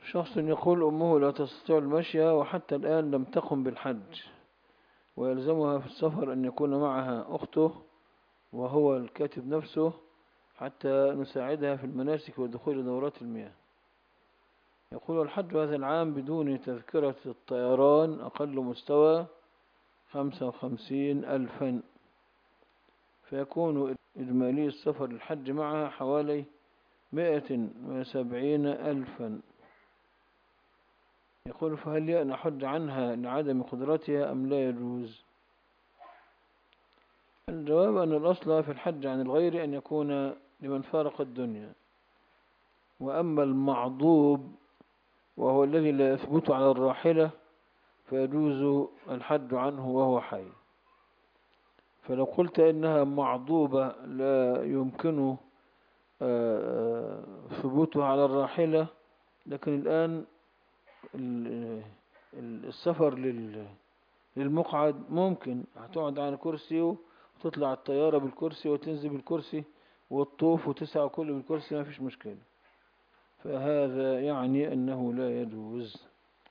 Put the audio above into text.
شخص يقول أمه لا تستطيع المشي وحتى الآن لم تقم بالحج، ويلزمها في السفر أن يكون معها أخته وهو الكاتب نفسه حتى نساعدها في المناسك ودخول دورات المياه. يقول الحج هذا العام بدون تذكرة الطيران أقل مستوى 55,000، فيكون إجمالي السفر للحج معها حوالي 170,000. يقول فهل نحج عنها لعدم قدرتها أم لا يجوز؟ الجواب أن الأصل في الحج عن الغير أن يكون لمن فارق الدنيا، وأما المعضوب وهو الذي لا يثبت على الراحلة فيجوز الحج عنه وهو حي. فلو قلت إنها معضوبة لا يمكن ثبوتها على الراحلة، لكن الآن السفر للمقعد ممكن هتقعد على كرسي وتطلع الطيارة بالكرسي وتنزل بالكرسي وتطوف وتسعى كله بالكرسي، ما فيش مشكلة. فهذا يعني أنه لا يجوز.